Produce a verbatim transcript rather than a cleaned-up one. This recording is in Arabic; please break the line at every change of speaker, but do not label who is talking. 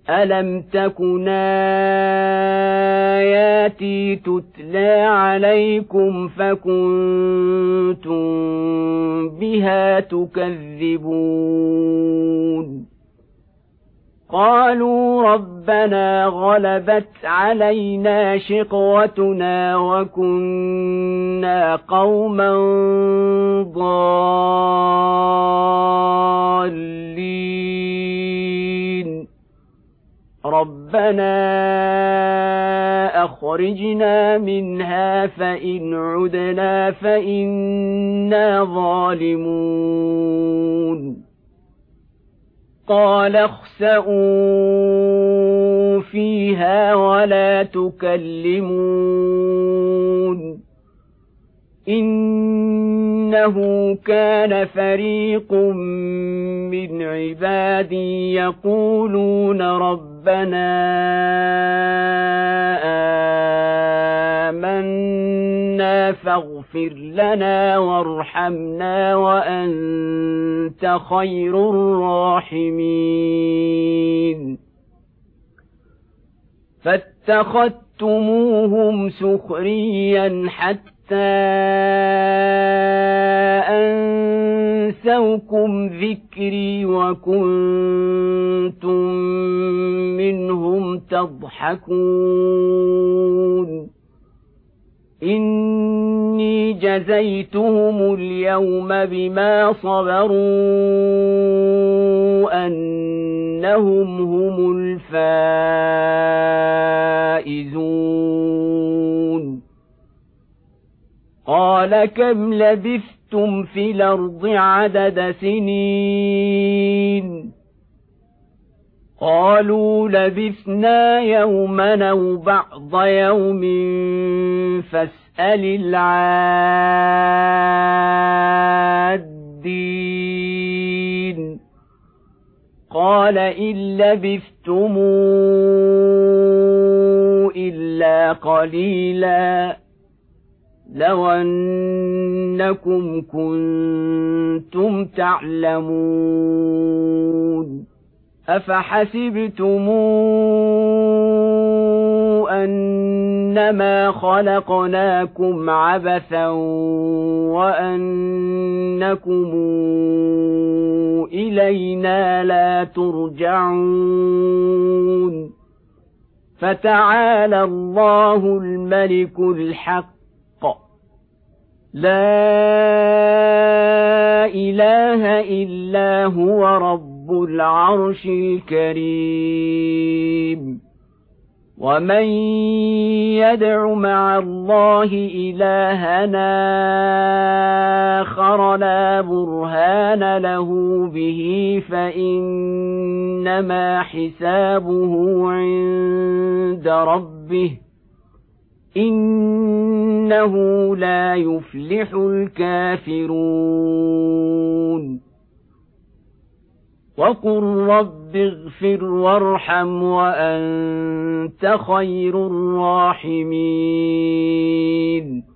ألم تكن آياتي تتلى عليكم فكنتم بها تكذبون قالوا ربنا غلبت علينا شقوتنا وكنا قوما ضالين ربنا أخرجنا منها فإن عدنا فإنا ظالمون قال اخسئوا فيها ولا تكلمون إنه كان فريق من عبادي يقولون ربنا آمنا فاغفر لنا وارحمنا وأنت خير الراحمين فاتخذتموهم سخريا حتى أنسوكم ذكري وكنتم منهم تضحكون إني جزيتهم اليوم بما صبروا أنهم هم الفائزون قال كم لبثتم في الأرض عدد سنين قالوا لبثنا يوما أو بعض يوم فاسأل العادين قال إن لبثتم إلا قليلا لو أنكم كنتم تعلمون أفحسبتم أنما خلقناكم عبثا وأنكم إلينا لا ترجعون فتعالى الله الملك الحق لا إله إلا هو رب العرش الكريم ومن يدع مع الله إلهنا آخر لا برهان له به فإنما حسابه عند ربه إنه لا يفلح الكافرون وقل رب اغفر وارحم وأنت خير الراحمين